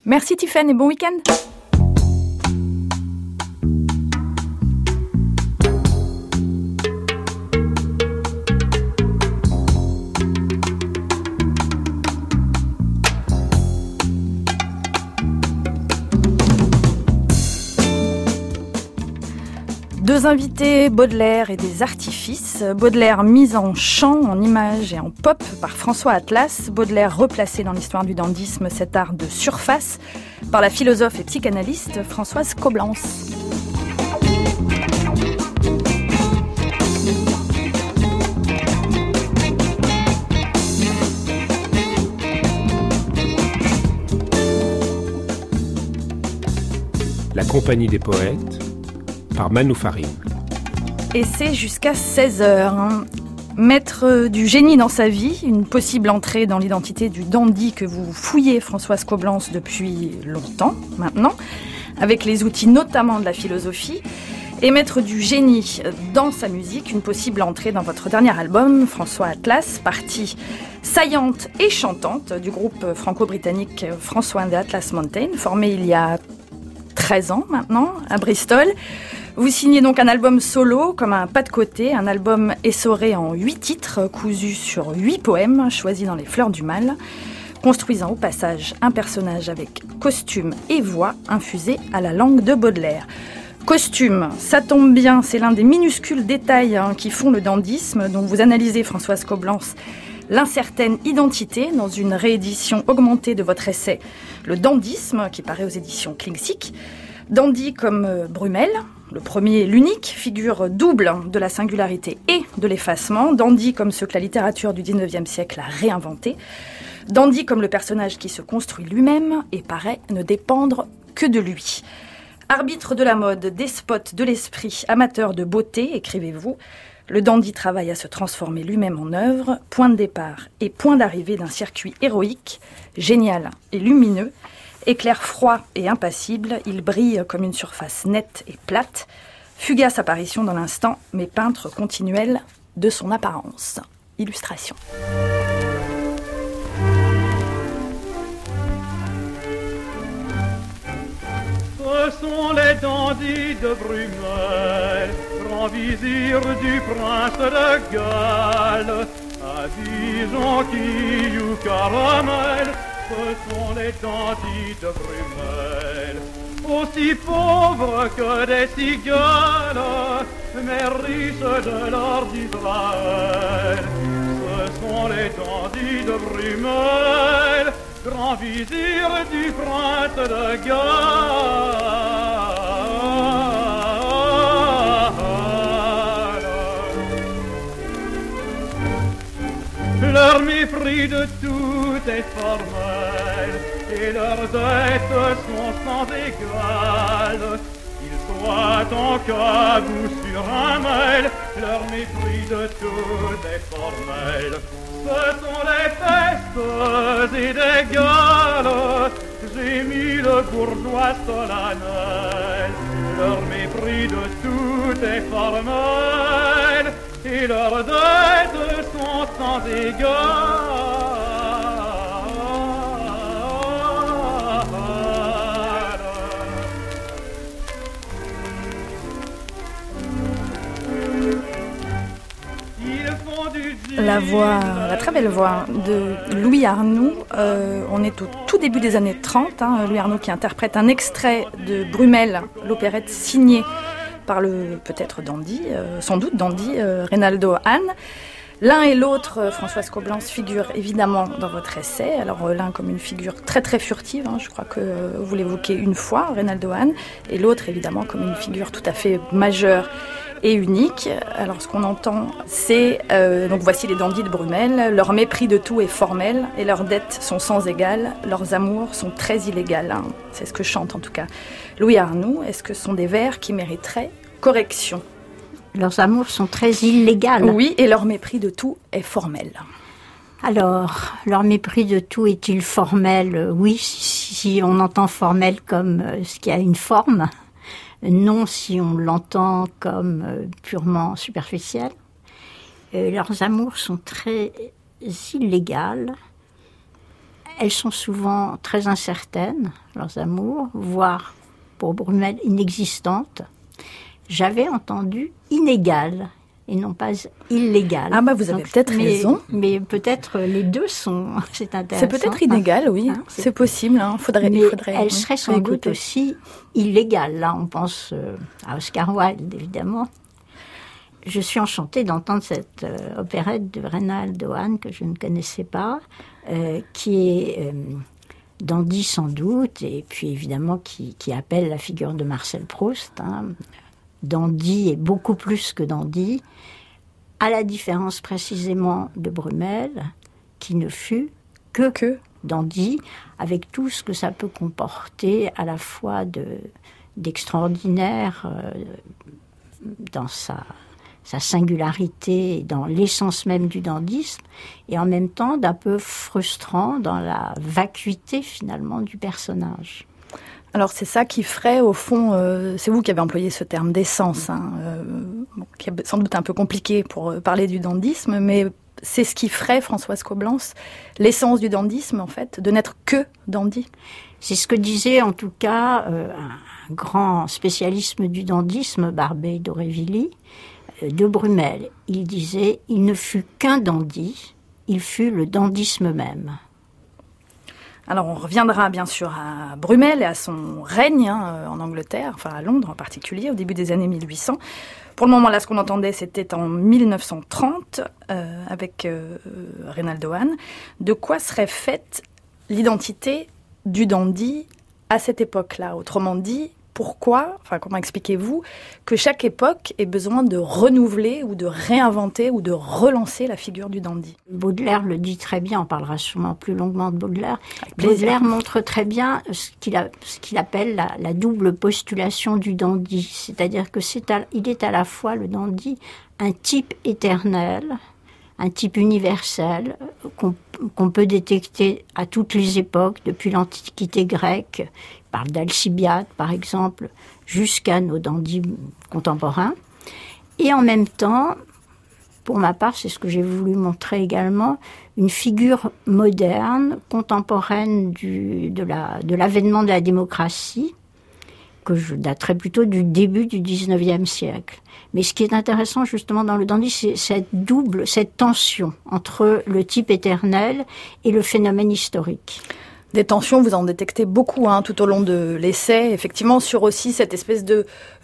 Merci Tiffaine et bon week-end. Deux invités, Baudelaire et des artifices. Baudelaire mis en chant, en images et en pop par François Atlas. Baudelaire replacé dans l'histoire du dandysme, cet art de surface, par la philosophe et psychanalyste Françoise Coblence. La Compagnie des Poètes, par Manu Farine. Et c'est jusqu'à 16h. Maître du génie dans sa vie, une possible entrée dans l'identité du dandy que vous fouillez, Françoise Coblence, depuis longtemps maintenant, avec les outils notamment de la philosophie. Et maître du génie dans sa musique, une possible entrée dans votre dernier album, François Atlas, partie saillante et chantante du groupe franco-britannique François and the Atlas Mountain, formé il y a 13 ans maintenant, à Bristol. Vous signez donc un album solo, comme un pas de côté, un album essoré en 8 titres, cousus sur 8 poèmes, choisis dans les fleurs du mal, construisant au passage un personnage avec costume et voix infusés à la langue de Baudelaire. Costume, ça tombe bien, c'est l'un des minuscules détails qui font le dandysme, dont vous analysez, Françoise Coblence, l'incertaine identité dans une réédition augmentée de votre essai « Le dandysme » qui paraît aux éditions Klingsik. Dandy comme Brumel, le premier et l'unique, figure double de la singularité et de l'effacement. Dandy comme ce que la littérature du 19e siècle a réinventé. Dandy comme le personnage qui se construit lui-même et paraît ne dépendre que de lui. Arbitre de la mode, despote de l'esprit, amateur de beauté, écrivez-vous, le dandy travaille à se transformer lui-même en œuvre, point de départ et point d'arrivée d'un circuit héroïque, génial et lumineux. Éclair froid et impassible, il brille comme une surface nette et plate, fugace apparition dans l'instant, mais peintre continuel de son apparence. Illustration. Ce sont les dandys de Brumel, grand vizir du prince de Galles, à Dijon qui joue caramel. Ce sont les dandys de Brumel, aussi pauvres que des cigales, mais riches de l'or d'Israël. Ce sont les dandys de Brumel, grand vizir du prince de Galles. Leur mépris de tout est formel, et leurs dettes sont sans égal. Qu'ils soient en cabou sur un mail, leur mépris de tout est formel. Ce sont les festes et des galas, j'ai mis le bourgeois solennel. Leur mépris de tout est formel, et leurs dettes sont sans égal. La voix, la très belle voix de Louis Arnoux. On est au tout début des années 30. Louis Arnoux qui interprète un extrait de Brumel, l'opérette signée par le peut-être dandy, sans doute dandy, Reynaldo Hahn. L'un et l'autre, Françoise Coblence, figurent évidemment dans votre essai. Alors l'un comme une figure très très furtive, je crois que vous l'évoquez une fois, Reynaldo Hahn, et l'autre évidemment comme une figure tout à fait majeure et unique. Alors ce qu'on entend, c'est donc voici les dandys de Brumel. Leur mépris de tout est formel et leurs dettes sont sans égal. Leurs amours sont très illégales. C'est ce que chante en tout cas Louis Arnoux. Est-ce que ce sont des vers qui mériteraient correction? Leurs amours sont très illégales. Oui, et leur mépris de tout est formel. Alors, leur mépris de tout est-il formel? Oui, si on entend formel comme ce qui a une forme. Non, si on l'entend comme purement superficiel. Leurs amours sont très illégales. elles sont souvent très incertaines, leurs amours, voire, pour Brumel, inexistantes. J'avais entendu inégales et non pas illégales. Ah bah vous avez peut-être raison. Mais peut-être les deux sont... C'est intéressant. C'est peut-être inégal, oui. C'est possible. Faudrait, elles seraient sans doute aussi illégales. Là, on pense à Oscar Wilde, évidemment. Je suis enchantée d'entendre cette opérette de Reynald Dohan que je ne connaissais pas, qui est dandy sans doute, et puis évidemment qui appelle la figure de Marcel Proust. Dandy est beaucoup plus que dandy, à la différence précisément de Brumel, qui ne fut que dandy, avec tout ce que ça peut comporter à la fois d'extraordinaire dans sa singularité, dans l'essence même du dandysme, et en même temps d'un peu frustrant dans la vacuité finalement du personnage. Alors c'est ça qui ferait au fond, c'est vous qui avez employé ce terme d'essence, qui est sans doute un peu compliqué pour parler du dandysme, mais c'est ce qui ferait, Françoise Coblence, l'essence du dandysme en fait, de n'être que dandy. C'est ce que disait en tout cas un grand spécialiste du dandysme, Barbey d'Aurevilly, de Brumel. Il disait « Il ne fut qu'un dandy, il fut le dandysme même ». Alors on reviendra bien sûr à Brumel et à son règne en Angleterre, enfin à Londres en particulier, au début des années 1800. Pour le moment, là, ce qu'on entendait, c'était en 1930 avec Reynald Dohan. De quoi serait faite l'identité du dandy à cette époque-là? Autrement dit, comment expliquez-vous que chaque époque ait besoin de renouveler ou de réinventer ou de relancer la figure du dandy? Baudelaire le dit très bien, on parlera sûrement plus longuement de Baudelaire. Baudelaire montre très bien ce qu'il appelle la double postulation du dandy, c'est-à-dire que il est à la fois le dandy un type éternel, un type universel qu'on peut détecter à toutes les époques, depuis l'Antiquité grecque, il parle d'Alcibiade par exemple, jusqu'à nos dandys contemporains. Et en même temps, pour ma part, c'est ce que j'ai voulu montrer également, une figure moderne, contemporaine de l'avènement de la démocratie, que je daterais plutôt du début du 19e siècle. Mais ce qui est intéressant justement dans le dandy, c'est cette tension entre le type éternel et le phénomène historique. Des tensions, vous en détectez beaucoup tout au long de l'essai, effectivement, sur aussi cette espèce de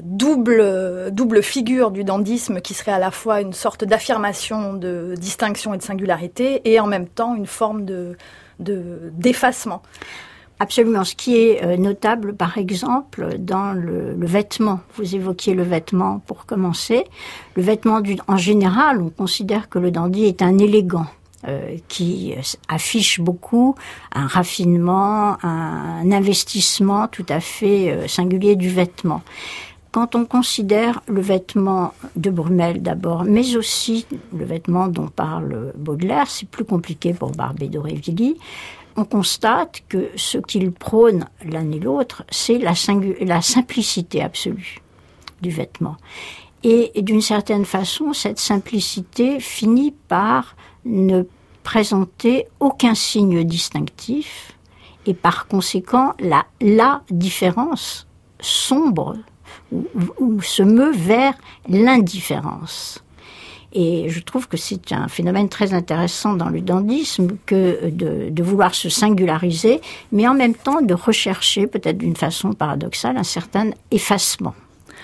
double figure du dandysme qui serait à la fois une sorte d'affirmation de distinction et de singularité et en même temps une forme d'effacement. Absolument. Ce qui est notable, par exemple, dans le vêtement. Vous évoquiez le vêtement pour commencer. Le vêtement, en général, on considère que le dandy est un élégant qui affiche beaucoup un raffinement, un investissement tout à fait singulier du vêtement. Quand on considère le vêtement de Brumel d'abord, mais aussi le vêtement dont parle Baudelaire, c'est plus compliqué pour Barbey d'Aurevilly, on constate que ce qu'ils prônent l'un et l'autre, c'est la simplicité absolue du vêtement. Et d'une certaine façon, cette simplicité finit par ne présenter aucun signe distinctif et par conséquent, la différence sombre ou se meut vers l'indifférence. Et je trouve que c'est un phénomène très intéressant dans le dandysme que de vouloir se singulariser, mais en même temps de rechercher, peut-être d'une façon paradoxale, un certain effacement.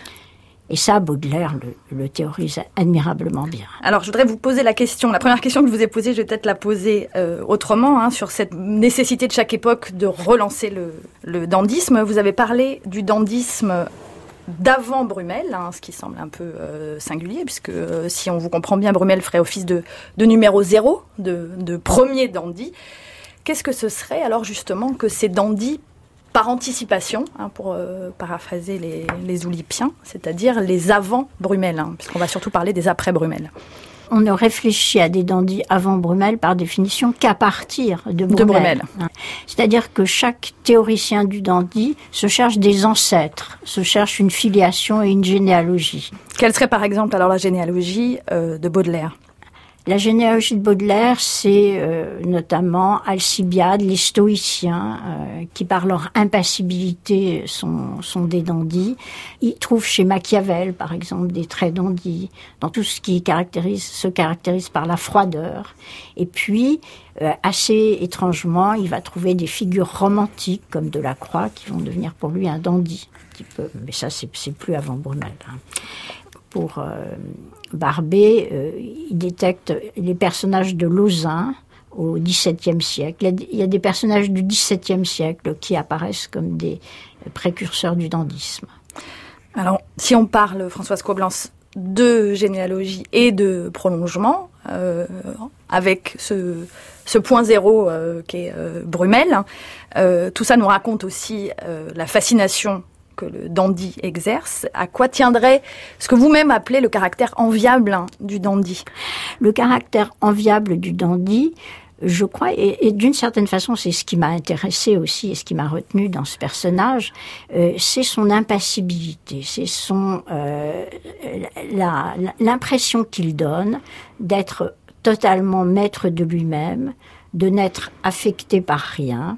Et ça, Baudelaire le théorise admirablement bien. Alors, je voudrais vous poser la première question que je vous ai posée, je vais peut-être la poser autrement, sur cette nécessité de chaque époque de relancer le dandysme. Vous avez parlé du dandysme d'avant Brumel, ce qui semble un peu singulier, puisque si on vous comprend bien, Brumel ferait office de numéro 0, de premier dandy. Qu'est-ce que ce serait alors justement que ces dandys par anticipation, pour paraphraser les Oulipiens, c'est-à-dire les avant Brumel, puisqu'on va surtout parler des après Brumel. On ne réfléchit à des dandys avant Brumel par définition qu'à partir de Brumel. C'est-à-dire que chaque théoricien du dandy se cherche des ancêtres, se cherche une filiation et une généalogie. Quelle serait par exemple alors la généalogie de Baudelaire ? La généalogie de Baudelaire, c'est notamment Alcibiade, les stoïciens, qui par leur impassibilité sont des dandys. Ils trouvent chez Machiavel, par exemple, des traits dandys, dans tout ce qui se caractérise par la froideur. Et puis, assez étrangement, il va trouver des figures romantiques, comme Delacroix, qui vont devenir pour lui un dandy. Un petit peu. Mais ça, c'est plus avant Brunel. Pour Barbey, il détecte les personnages de Lauzun au XVIIe siècle. Il y a des personnages du XVIIe siècle qui apparaissent comme des précurseurs du dandysme. Alors, si on parle, Françoise Coblence, de généalogie et de prolongement, avec ce point zéro qu'est Brumel, tout ça nous raconte aussi la fascination que le dandy exerce. À quoi tiendrait ce que vous-même appelez le caractère enviable du dandy ? Le caractère enviable du dandy, je crois, et d'une certaine façon, c'est ce qui m'a intéressée aussi et ce qui m'a retenue dans ce personnage, c'est son impassibilité, c'est l'impression qu'il donne d'être totalement maître de lui-même, de n'être affecté par rien,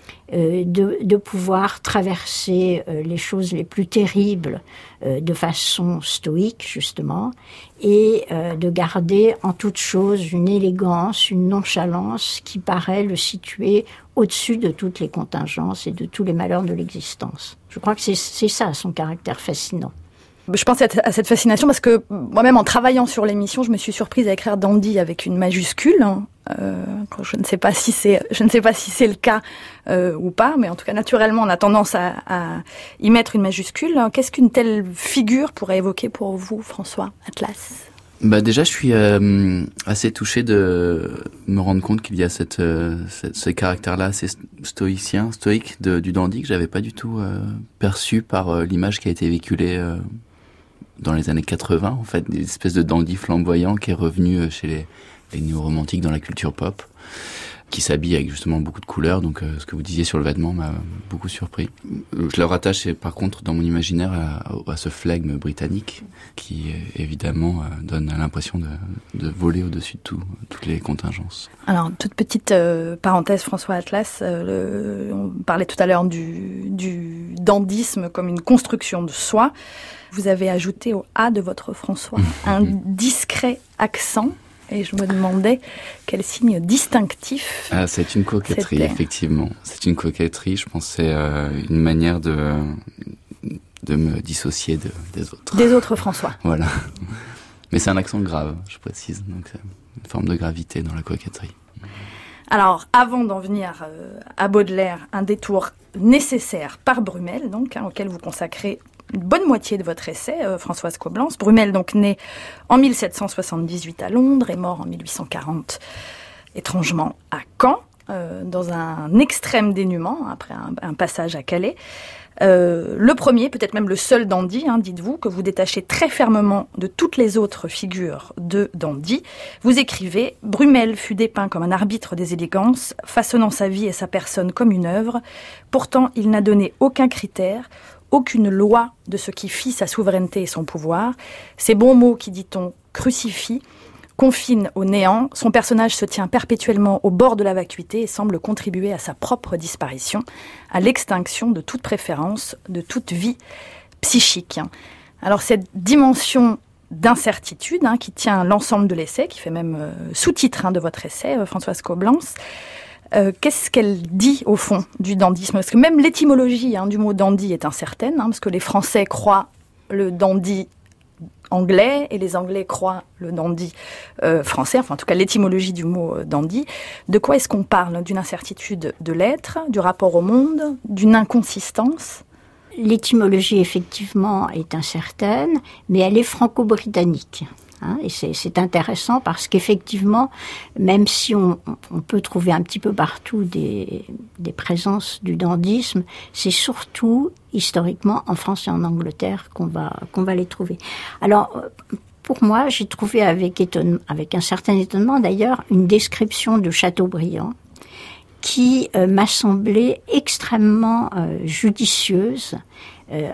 de pouvoir traverser les choses les plus terribles de façon stoïque, justement, et de garder en toute chose une élégance, une nonchalance qui paraît le situer au-dessus de toutes les contingences et de tous les malheurs de l'existence. Je crois que c'est ça, son caractère fascinant. Je pense à cette fascination parce que moi-même, en travaillant sur l'émission, je me suis surprise à écrire dandy avec une majuscule. Je ne sais pas si c'est le cas ou pas, mais en tout cas, naturellement, on a tendance à y mettre une majuscule. Qu'est-ce qu'une telle figure pourrait évoquer pour vous, François Atlas ? Déjà, je suis assez touché de me rendre compte qu'il y a ce caractère-là assez stoïque du dandy que j'avais pas du tout perçu par l'image qui a été véhiculée dans les années 80, en fait, des espèces de dandy flamboyant qui est revenu chez les néo-romantiques dans la culture pop, qui s'habillent avec justement beaucoup de couleurs. Donc ce que vous disiez sur le vêtement m'a beaucoup surpris. Je le rattache par contre dans mon imaginaire à ce flegme britannique qui évidemment donne l'impression de voler au-dessus de toutes les contingences. Alors, toute petite parenthèse, François Atlas, on parlait tout à l'heure du dandysme comme une construction de soi. Vous avez ajouté au A de votre François un discret accent. Et je me demandais quel signe distinctif. C'est une coquetterie, effectivement. C'est une coquetterie. Je pense que c'est une manière de me dissocier des autres. Des autres François. Voilà. Mais c'est un accent grave, je précise. Donc c'est une forme de gravité dans la coquetterie. Alors, avant d'en venir à Baudelaire, un détour nécessaire par Brumel, donc, auquel vous consacrez une bonne moitié de votre essai, Françoise Coblence. Brumel, donc, né en 1778 à Londres et mort en 1840, étrangement à Caen, dans un extrême dénuement, après un passage à Calais. Le premier, peut-être même le seul dandy, dites-vous, que vous détachez très fermement de toutes les autres figures de dandy. Vous écrivez « Brumel fut dépeint comme un arbitre des élégances, façonnant sa vie et sa personne comme une œuvre. Pourtant, il n'a donné aucun critère, aucune loi de ce qui fit sa souveraineté et son pouvoir. Ces bons mots qui, dit-on, crucifient, confinent au néant. Son personnage se tient perpétuellement au bord de la vacuité et semble contribuer à sa propre disparition, à l'extinction de toute préférence, de toute vie psychique. » Alors cette dimension d'incertitude qui tient l'ensemble de l'essai, qui fait même sous-titre de votre essai, Françoise Coblence, qu'est-ce qu'elle dit au fond du dandysme ? Parce que même l'étymologie du mot dandy est incertaine, parce que les Français croient le dandy anglais et les Anglais croient le dandy français, enfin en tout cas l'étymologie du mot dandy. De quoi est-ce qu'on parle ? D'une incertitude de l'être, du rapport au monde, d'une inconsistance ? L'étymologie, effectivement, est incertaine, mais elle est franco-britannique. Et c'est intéressant parce qu'effectivement, même si on peut trouver un petit peu partout des présences du dandysme, c'est surtout historiquement en France et en Angleterre qu'on va les trouver. Alors, pour moi, j'ai trouvé avec un certain étonnement d'ailleurs une description de Chateaubriand qui m'a semblé extrêmement judicieuse,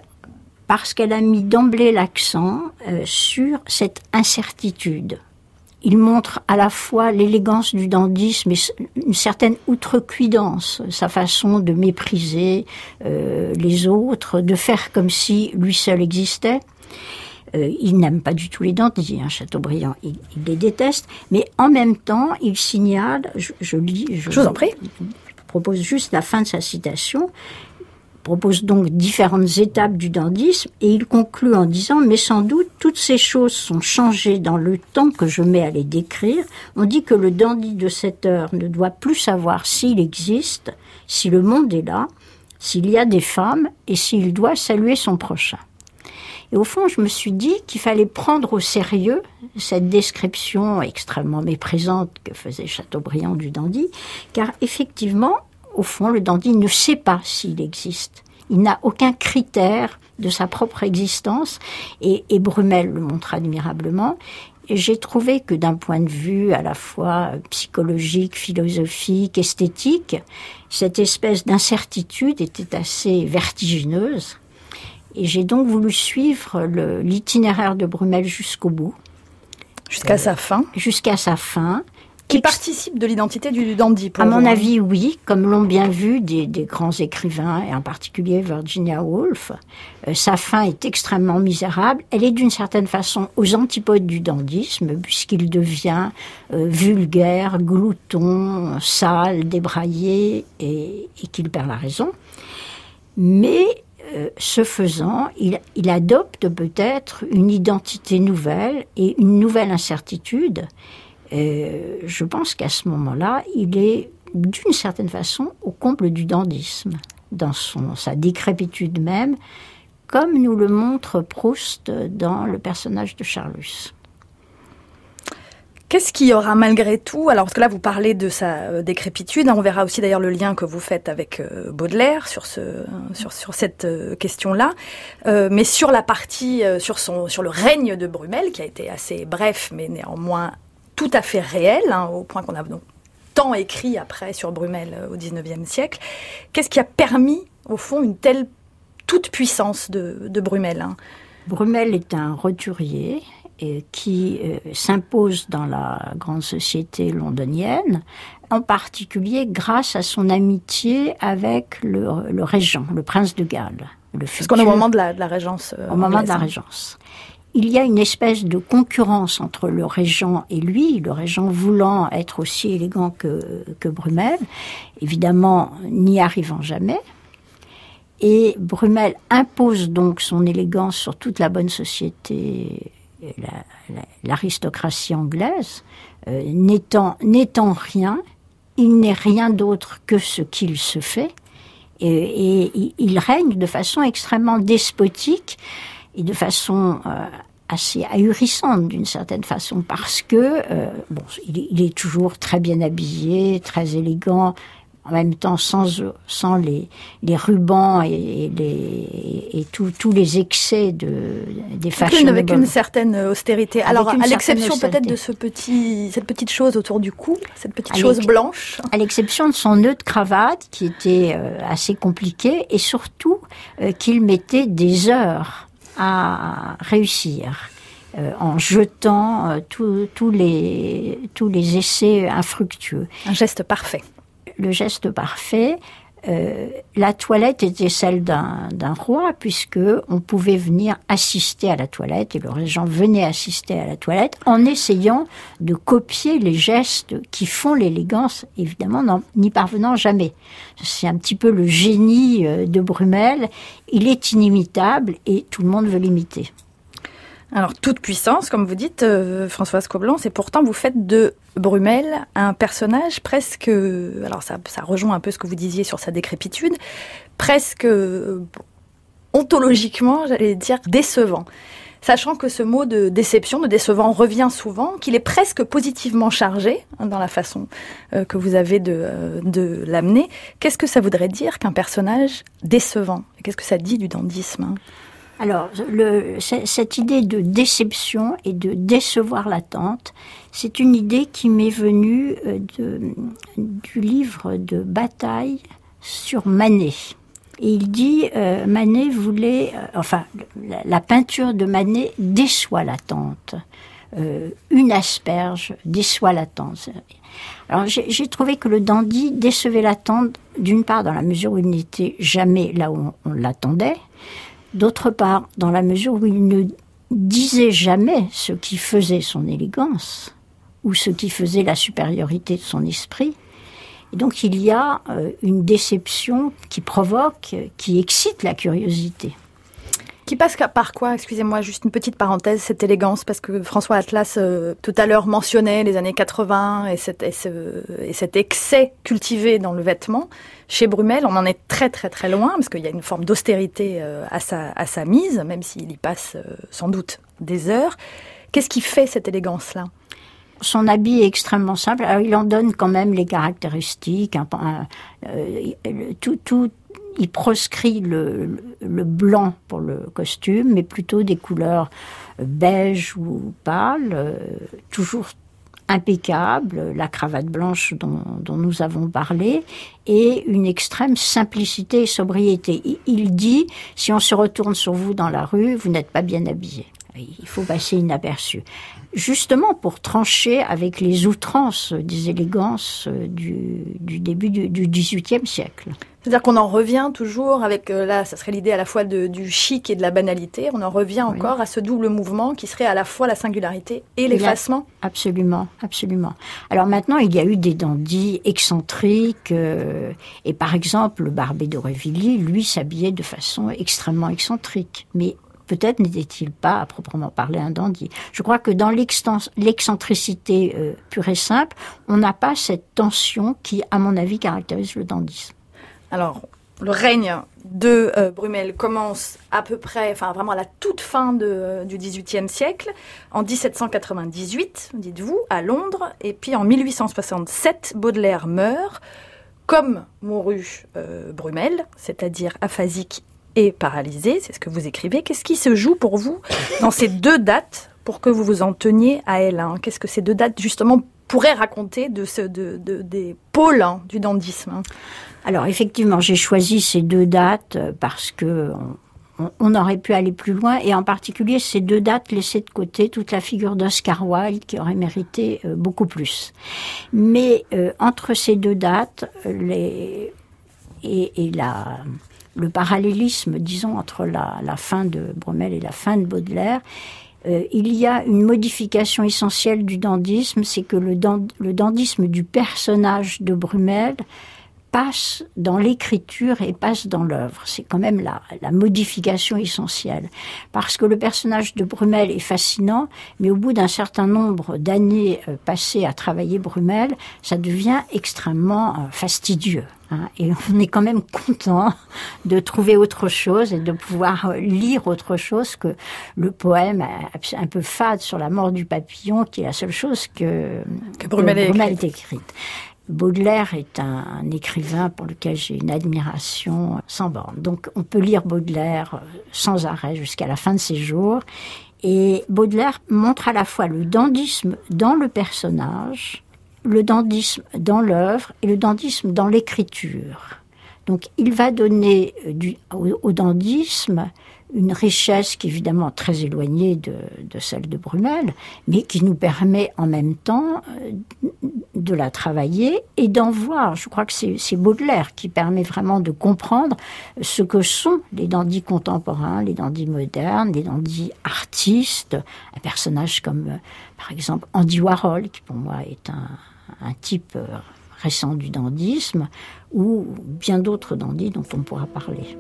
parce qu'elle a mis d'emblée l'accent sur cette incertitude. Il montre à la fois l'élégance du dandysme et une certaine outrecuidance, sa façon de mépriser les autres, de faire comme si lui seul existait. Il n'aime pas du tout les dandys, Chateaubriand, il les déteste, mais en même temps, il signale, je vous en prie, je propose juste la fin de sa citation, propose donc différentes étapes du dandysme et il conclut en disant « Mais sans doute, toutes ces choses sont changées dans le temps que je mets à les décrire. On dit que le dandy de cette heure ne doit plus savoir s'il existe, si le monde est là, s'il y a des femmes et s'il doit saluer son prochain. » Et au fond, je me suis dit qu'il fallait prendre au sérieux cette description extrêmement méprisante que faisait Chateaubriand du dandy, car effectivement, au fond, le dandy ne sait pas s'il existe. Il n'a aucun critère de sa propre existence, et Brummel le montre admirablement. Et j'ai trouvé que d'un point de vue à la fois psychologique, philosophique, esthétique, cette espèce d'incertitude était assez vertigineuse. Et j'ai donc voulu suivre l'itinéraire de Brummel jusqu'au bout. Jusqu'à sa fin. Jusqu'à sa fin. Qui participe de l'identité du dandy, pour vous. À mon avis, oui, comme l'ont bien vu des grands écrivains, et en particulier Virginia Woolf. Sa fin est extrêmement misérable. Elle est d'une certaine façon aux antipodes du dandysme, puisqu'il devient vulgaire, glouton, sale, débraillé, et qu'il perd la raison. Mais ce faisant, il adopte peut-être une identité nouvelle et une nouvelle incertitude. Je pense qu'à ce moment-là, il est d'une certaine façon au comble du dandysme, dans sa décrépitude même, comme nous le montre Proust dans le personnage de Charlus. Qu'est-ce qu'il y aura malgré tout, alors parce que là vous parlez de sa décrépitude, on verra aussi d'ailleurs le lien que vous faites avec Baudelaire sur cette question-là, mais sur la partie, sur le règne de Brummel, qui a été assez bref mais néanmoins tout à fait réel, au point qu'on a donc tant écrit après sur Brummel au XIXe siècle. Qu'est-ce qui a permis au fond une telle toute-puissance de Brummel? Brummel est un roturier qui s'impose dans la grande société londonienne, en particulier grâce à son amitié avec le régent, le prince de Galles. Parce qu'on est au moment de la régence. Au moment de la régence. Il y a une espèce de concurrence entre le régent et lui, le régent voulant être aussi élégant que Brummel, évidemment n'y arrivant jamais. Et Brummel impose donc son élégance sur toute la bonne société, l'aristocratie anglaise, n'étant rien, il n'est rien d'autre que ce qu'il se fait, et il règne de façon extrêmement despotique et de façon assez ahurissante d'une certaine façon, parce que il est toujours très bien habillé, très élégant, en même temps sans les rubans et tous les excès des fashionables. Avec une certaine austérité. Alors, à l'exception peut-être de cette petite chose autour du cou, cette petite chose blanche. À l'exception de son nœud de cravate, qui était assez compliqué, et surtout qu'il mettait des heures à réussir. En jetant tous les essais infructueux. Un geste parfait. Le geste parfait, la toilette était celle d'un roi, puisque on pouvait venir assister à la toilette, et le régent venait assister à la toilette en essayant de copier les gestes qui font l'élégance, évidemment n'y parvenant jamais. C'est un petit peu le génie de Brummel. Il est inimitable et tout le monde veut l'imiter. Alors, toute puissance, comme vous dites, Françoise Coblence, et pourtant vous faites de Brummel un personnage presque, alors ça rejoint un peu ce que vous disiez sur sa décrépitude, presque ontologiquement, j'allais dire, décevant. Sachant que ce mot de déception, de décevant, revient souvent, qu'il est presque positivement chargé dans la façon que vous avez de l'amener. Qu'est-ce que ça voudrait dire qu'un personnage décevant? Qu'est-ce que ça dit du dandysme? Alors, cette idée de déception et de décevoir l'attente, c'est une idée qui m'est venue du livre de Bataille sur Manet. Et il dit, Manet voulait, la peinture de Manet déçoit l'attente. une asperge déçoit l'attente. Alors j'ai trouvé que le dandy décevait l'attente, d'une part dans la mesure où il n'était jamais là où on l'attendait, d'autre part dans la mesure où il ne disait jamais ce qui faisait son élégance ou ce qui faisait la supériorité de son esprit. Et donc il y a une déception qui provoque, qui excite la curiosité. Qui passe par quoi? Excusez-moi, juste une petite parenthèse, cette élégance, parce que François Atlas, tout à l'heure, mentionnait les années 80 et cet excès cultivé dans le vêtement. Chez Brumel, on en est très très très loin, parce qu'il y a une forme d'austérité à sa mise, même s'il y passe sans doute des heures. Qu'est-ce qui fait cette élégance-là? Son habit est extrêmement simple. Alors, il en donne quand même les caractéristiques. Il proscrit le blanc pour le costume, mais plutôt des couleurs beige ou pâle, toujours impeccable, la cravate blanche dont nous avons parlé, et une extrême simplicité et sobriété. Il dit, si on se retourne sur vous dans la rue, vous n'êtes pas bien habillé. Il faut passer inaperçu. Justement pour trancher avec les outrances des élégances du début du XVIIIe siècle. C'est-à-dire qu'on en revient toujours avec, là, ça serait l'idée à la fois du chic et de la banalité, on en revient encore à ce double mouvement qui serait à la fois la singularité et l'effacement. Absolument, absolument. Alors maintenant, il y a eu des dandys excentriques, et par exemple, le Barbé d'Aurevilly, lui, s'habillait de façon extrêmement excentrique, mais peut-être n'était-il pas, à proprement parler, un dandy. Je crois que dans l'excentricité pure et simple, on n'a pas cette tension qui, à mon avis, caractérise le dandysme. Alors, le règne de Brumel commence à peu près, enfin vraiment à la toute fin du XVIIIe siècle, en 1798, dites-vous, à Londres, et puis en 1867, Baudelaire meurt, comme mourut Brumel, c'est-à-dire aphasique et paralysé, c'est ce que vous écrivez. Qu'est-ce qui se joue pour vous dans ces deux dates pour que vous vous en teniez à elles, hein? Qu'est-ce que ces deux dates, justement, pourraient raconter des pôles du dandysme? Alors, effectivement, j'ai choisi ces deux dates parce que on aurait pu aller plus loin, et en particulier, ces deux dates laissaient de côté toute la figure d'Oscar Wilde qui aurait mérité beaucoup plus. Mais entre ces deux dates, le parallélisme, disons, entre la fin de Brumel et la fin de Baudelaire, il y a une modification essentielle du dandysme, c'est que le dandysme du personnage de Brumel passe dans l'écriture et passe dans l'œuvre. C'est quand même la modification essentielle. Parce que le personnage de Brumel est fascinant, mais au bout d'un certain nombre d'années passées à travailler Brumel, ça devient extrêmement fastidieux. Et on est quand même content de trouver autre chose et de pouvoir lire autre chose que le poème un peu fade sur la mort du papillon, qui est la seule chose que Brumel ait écrite. Baudelaire est un écrivain pour lequel j'ai une admiration sans borne. Donc on peut lire Baudelaire sans arrêt jusqu'à la fin de ses jours. Et Baudelaire montre à la fois le dandysme dans le personnage, le dandysme dans l'œuvre et le dandysme dans l'écriture. Donc il va donner au dandysme une richesse qui est évidemment très éloignée de celle de Brumel, mais qui nous permet en même temps de la travailler et d'en voir. Je crois que c'est Baudelaire qui permet vraiment de comprendre ce que sont les dandys contemporains, les dandys modernes, les dandys artistes. Un personnage comme, par exemple, Andy Warhol, qui pour moi est un type récent du dandysme, ou bien d'autres dandys dont on pourra parler.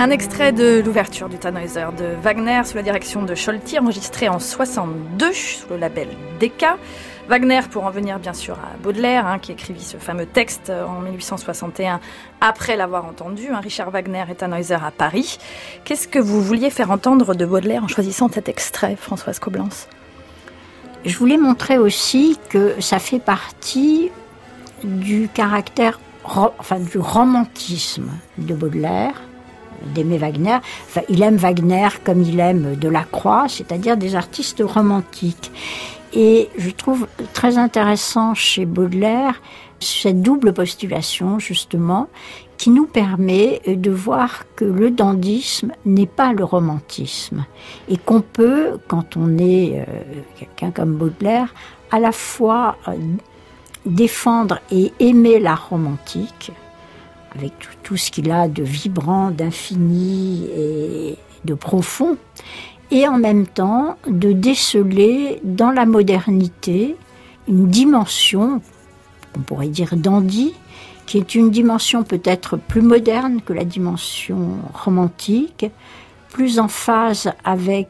Un extrait de l'ouverture du Tannhäuser de Wagner sous la direction de Scholti, enregistré en 62 sous le label Decca. Wagner, pour en venir bien sûr à Baudelaire, qui écrivit ce fameux texte en 1861 après l'avoir entendu, Richard Wagner et Tannhäuser à Paris. Qu'est-ce que vous vouliez faire entendre de Baudelaire en choisissant cet extrait, Françoise Coblence ? Je voulais montrer aussi que ça fait partie du caractère, du romantisme de Baudelaire, d'aimer Wagner. Enfin, il aime Wagner comme il aime Delacroix, c'est-à-dire des artistes romantiques. Et je trouve très intéressant chez Baudelaire cette double postulation, justement, qui nous permet de voir que le dandysme n'est pas le romantisme. Et qu'on peut, quand on est quelqu'un comme Baudelaire, à la fois défendre et aimer l'art romantique, avec tout ce qu'il a de vibrant, d'infini et de profond, et en même temps de déceler dans la modernité une dimension, on pourrait dire dandy, qui est une dimension peut-être plus moderne que la dimension romantique, plus en phase avec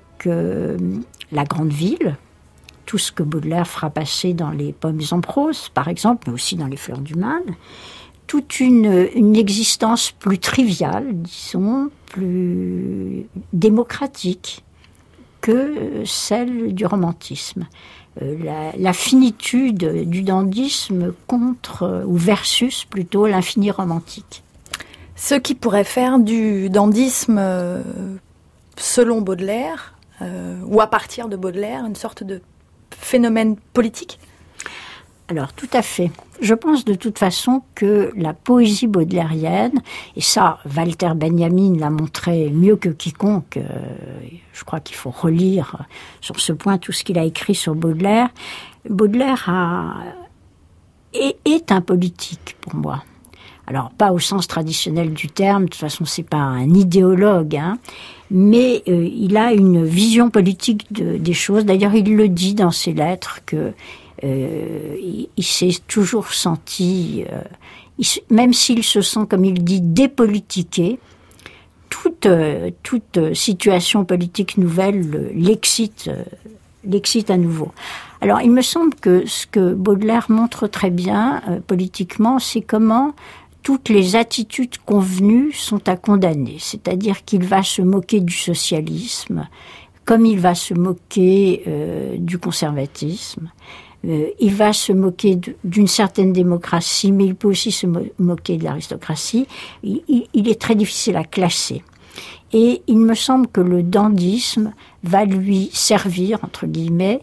la grande ville, tout ce que Baudelaire fera passer dans les poèmes en prose, par exemple, mais aussi dans les Fleurs du Mal, toute une existence plus triviale, disons, plus démocratique que celle du romantisme. La finitude du dandysme contre, ou versus plutôt, l'infini romantique. Ce qui pourrait faire du dandysme, selon Baudelaire, ou à partir de Baudelaire, une sorte de phénomène politique ? Alors, tout à fait. Je pense de toute façon que la poésie baudelairienne, et ça, Walter Benjamin l'a montré mieux que quiconque, je crois qu'il faut relire sur ce point tout ce qu'il a écrit sur Baudelaire. Baudelaire est un politique pour moi. Alors, pas au sens traditionnel du terme, de toute façon, c'est pas un idéologue, mais il a une vision politique des choses. D'ailleurs, il le dit dans ses lettres que il s'est toujours senti, même s'il se sent, comme il dit, dépolitiqué, toute situation politique nouvelle l'excite à nouveau. Alors, il me semble que ce que Baudelaire montre très bien politiquement, c'est comment toutes les attitudes convenues sont à condamner. C'est-à-dire qu'il va se moquer du socialisme, comme il va se moquer du conservatisme. Il va se moquer d'une certaine démocratie, mais il peut aussi se moquer de l'aristocratie. Il est très difficile à classer. Et il me semble que le dandysme va lui servir, entre guillemets,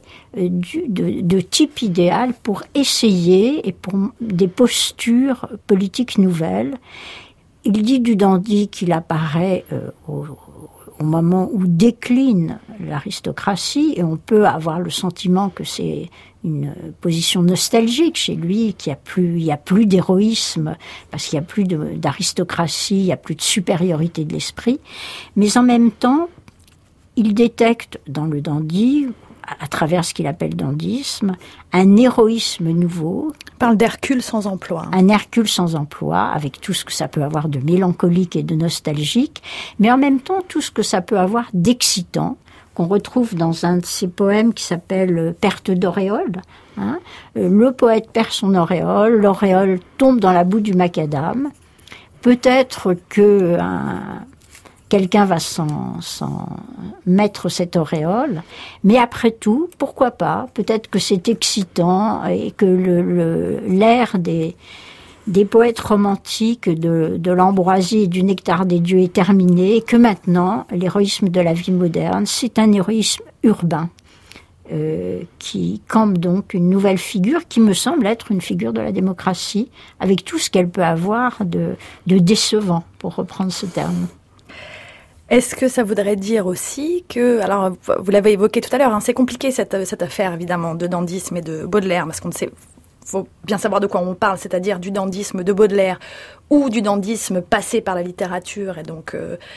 de type idéal pour essayer, et pour des postures politiques nouvelles. Il dit du dandy qu'il apparaît au moment où décline l'aristocratie, et on peut avoir le sentiment que c'est une position nostalgique chez lui, qu'il y a plus d'héroïsme, parce qu'il y a plus d'aristocratie, il y a plus de supériorité de l'esprit. Mais en même temps, il détecte dans le dandy, à travers ce qu'il appelle dandysme, un héroïsme nouveau. Il parle d'Hercule sans emploi. Un Hercule sans emploi, avec tout ce que ça peut avoir de mélancolique et de nostalgique, mais en même temps tout ce que ça peut avoir d'excitant, qu'on retrouve dans un de ses poèmes qui s'appelle « Perte d'auréole ». Le poète perd son auréole, l'auréole tombe dans la boue du macadam. Peut-être que quelqu'un va s'en mettre cette auréole, mais après tout, pourquoi pas ? Peut-être que c'est excitant et que l'ère des poètes romantiques, de l'ambroisie et du nectar des dieux est terminé, et que maintenant, l'héroïsme de la vie moderne, c'est un héroïsme urbain qui campe donc une nouvelle figure qui me semble être une figure de la démocratie, avec tout ce qu'elle peut avoir de décevant, pour reprendre ce terme. Est-ce que ça voudrait dire aussi que, alors vous l'avez évoqué tout à l'heure, c'est compliqué cette affaire évidemment de dandysme et de Baudelaire, parce qu'on ne sait, faut bien savoir de quoi on parle, c'est-à-dire du dandysme de Baudelaire ou du dandysme passé par la littérature, et donc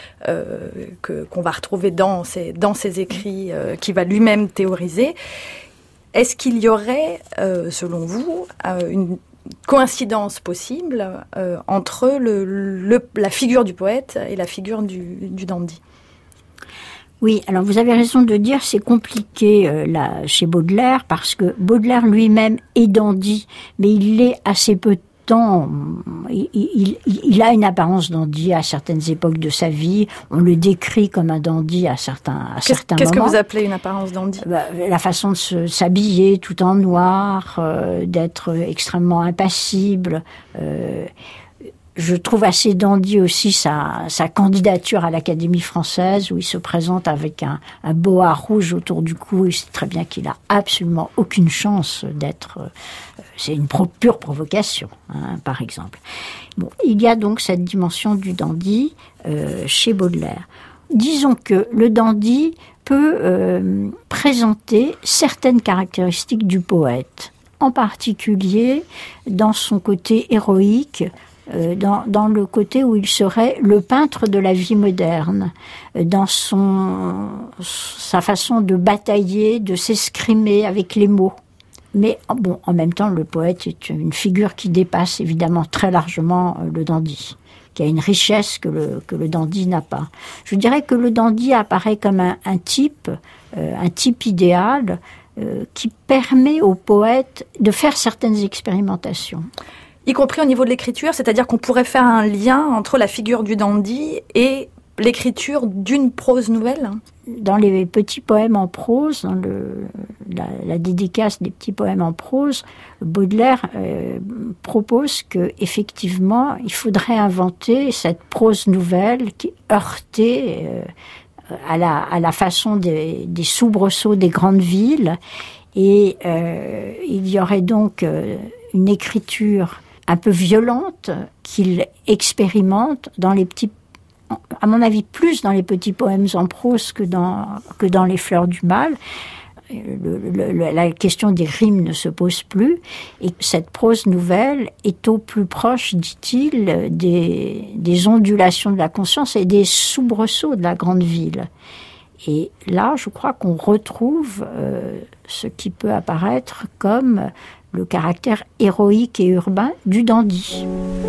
qu'on va retrouver dans ses écrits qu'il va lui-même théoriser. Est-ce qu'il y aurait, selon vous, coïncidence possible entre la figure du poète et la figure du dandy. Oui, alors vous avez raison de dire c'est compliqué là chez Baudelaire parce que Baudelaire lui-même est dandy, mais il l'est assez peu de temps. Il a une apparence dandy à certaines époques de sa vie. On le décrit comme un dandy à certains moments. Qu'est-ce que vous appelez une apparence dandy ? La façon de s'habiller tout en noir, d'être extrêmement impassible. Je trouve assez dandy aussi sa candidature à l'Académie française où il se présente avec un boa rouge autour du cou. Il sait très bien qu'il a absolument aucune chance d'être... c'est une pure provocation, par exemple. Bon, il y a donc cette dimension du dandy chez Baudelaire. Disons que le dandy peut présenter certaines caractéristiques du poète, en particulier dans son côté héroïque, dans le côté où il serait le peintre de la vie moderne, dans sa façon de batailler, de s'escrimer avec les mots. Mais bon, en même temps, le poète est une figure qui dépasse évidemment très largement le dandy, qui a une richesse que le dandy n'a pas. Je dirais que le dandy apparaît comme un type idéal qui permet au poète de faire certaines expérimentations. Y compris au niveau de l'écriture, c'est-à-dire qu'on pourrait faire un lien entre la figure du dandy et l'écriture d'une prose nouvelle. Dans les petits poèmes en prose, dans la dédicace des petits poèmes en prose, Baudelaire propose qu'effectivement, il faudrait inventer cette prose nouvelle qui est heurtée à la façon des soubresauts des grandes villes. Et il y aurait donc une écriture un peu violente qu'il expérimente dans les petits, à mon avis, plus dans les petits poèmes en prose que dans les Fleurs du mal. La question des rimes ne se pose plus, et cette prose nouvelle est au plus proche, dit-il, des ondulations de la conscience et des soubresauts de la grande ville. Et là, je crois qu'on retrouve ce qui peut apparaître comme le caractère héroïque et urbain du dandy.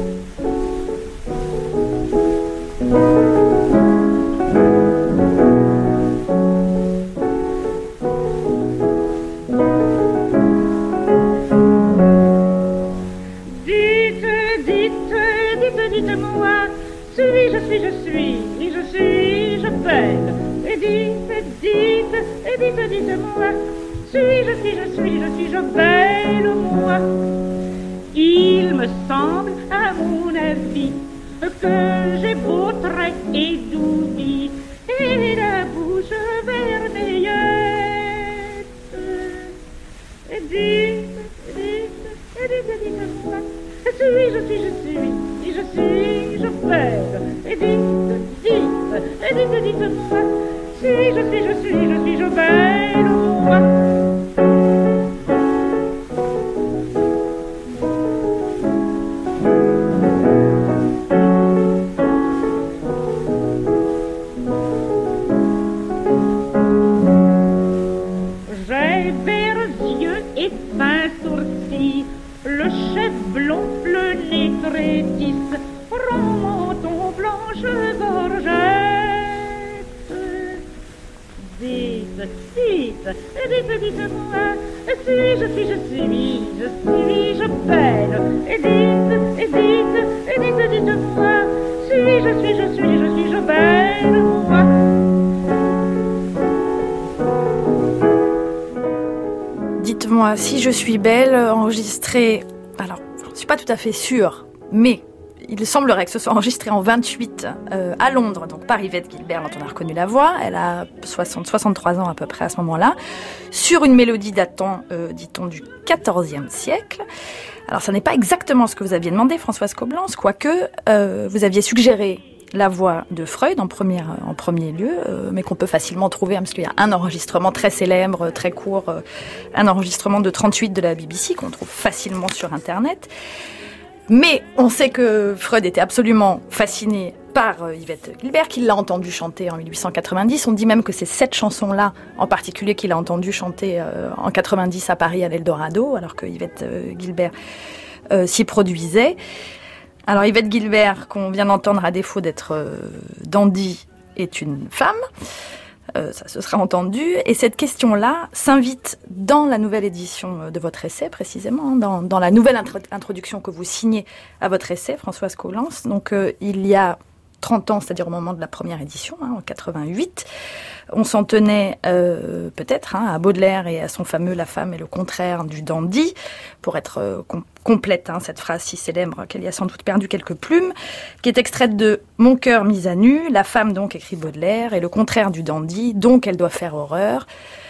Dites-moi, suis-je belle? Et dites-moi, suis-je belle, moi? Il me semble, à mon avis, que j'ai beau trait et doux dit, et la bouche vermeillette. Et dites-moi, suis-je belle? Et dites-moi, suis-je belle, moi? J'ai verts yeux et fins sourcils, le chef blond, le nez très tisse, rond menton, blanche gorgette. Dites-moi, suis-je belle? Et dites-moi, suis-je belle, moi? Dites-moi si je suis belle, enregistré... Alors, je ne suis pas tout à fait sûre, mais il semblerait que ce soit enregistré en 28 à Londres, donc par Yvette Guilbert, dont on a reconnu la voix. Elle a 63 ans à peu près à ce moment-là, sur une mélodie datant, dit-on, du XIVe siècle. Alors, ça n'est pas exactement ce que vous aviez demandé, Françoise Coblence, quoique vous aviez suggéré la voix de Freud en premier lieu, mais qu'on peut facilement trouver, parce qu'il y a un enregistrement très célèbre, très court, un enregistrement de 38 de la BBC qu'on trouve facilement sur Internet. Mais on sait que Freud était absolument fasciné par Yvette Guilbert, qu'il l'a entendu chanter en 1890. On dit même que c'est cette chanson-là, en particulier, qu'il a entendu chanter en 90 à Paris à l'Eldorado, alors que Yvette Guilbert s'y produisait. Alors Yvette Guilbert, qu'on vient d'entendre à défaut d'être dandy, est une femme. Ça se sera entendu. Et cette question-là s'invite dans la nouvelle édition de votre essai, précisément, dans la nouvelle introduction que vous signez à votre essai, Françoise Coblence. Donc il y a 30 ans, c'est-à-dire au moment de la première édition, en 88. On s'en tenait peut-être à Baudelaire et à son fameux « La femme est le contraire du dandy », pour être complète, cette phrase si célèbre qu'elle y a sans doute perdu quelques plumes, qui est extraite de « Mon cœur mis à nu », la femme donc, écrit Baudelaire, est le contraire du dandy, donc elle doit faire horreur.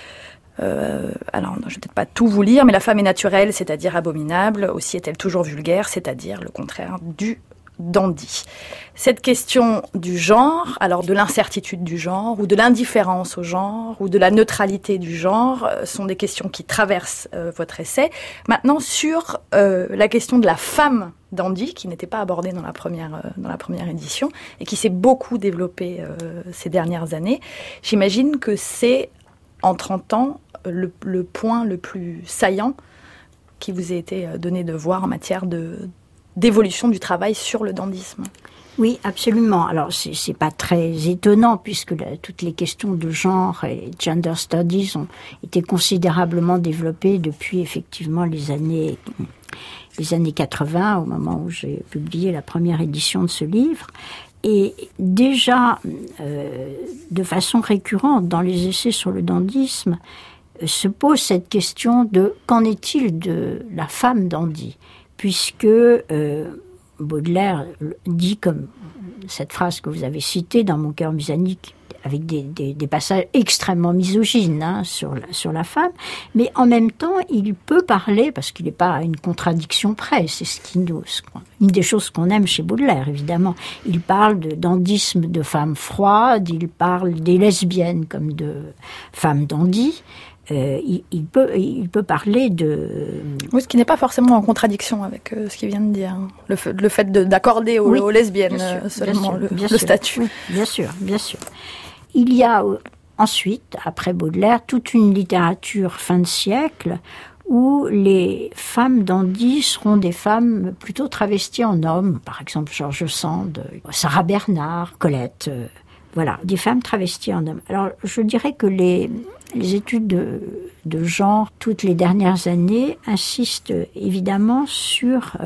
Alors, je vais peut-être pas tout vous lire, mais la femme est naturelle, c'est-à-dire abominable, aussi est-elle toujours vulgaire, c'est-à-dire le contraire du dandy. Cette question du genre, alors de l'incertitude du genre, ou de l'indifférence au genre, ou de la neutralité du genre, sont des questions qui traversent votre essai. Maintenant, sur la question de la femme dandy, qui n'était pas abordée dans la première édition, et qui s'est beaucoup développée ces dernières années, j'imagine que c'est, en 30 ans, le point le plus saillant qui vous a été donné de voir en matière d'évolution du travail sur le dandysme. Oui, absolument. Alors, c'est pas très étonnant puisque toutes les questions de genre et gender studies ont été considérablement développées depuis effectivement les années 80, au moment où j'ai publié la première édition de ce livre. Et déjà, de façon récurrente, dans les essais sur le dandysme, se pose cette question de qu'en est-il de la femme dandy ? Puisque Baudelaire dit, comme cette phrase que vous avez citée dans Mon cœur misanique, avec des passages extrêmement misogynes sur la femme, mais en même temps, il peut parler, parce qu'il n'est pas à une contradiction près, c'est une des choses qu'on aime chez Baudelaire, évidemment. Il parle de dandysme de femmes froides, il parle des lesbiennes comme de femmes dandy. Il peut parler de... Oui, ce qui n'est pas forcément en contradiction avec ce qu'il vient de dire. Le fait d'accorder aux lesbiennes seulement le statut. Oui, bien sûr. Il y a ensuite, après Baudelaire, toute une littérature fin de siècle où les femmes dandy seront des femmes plutôt travesties en hommes. Par exemple, George Sand, Sarah Bernhardt, Colette... Voilà, des femmes travesties en hommes. Alors, je dirais que les études de genre, toutes les dernières années, insistent évidemment sur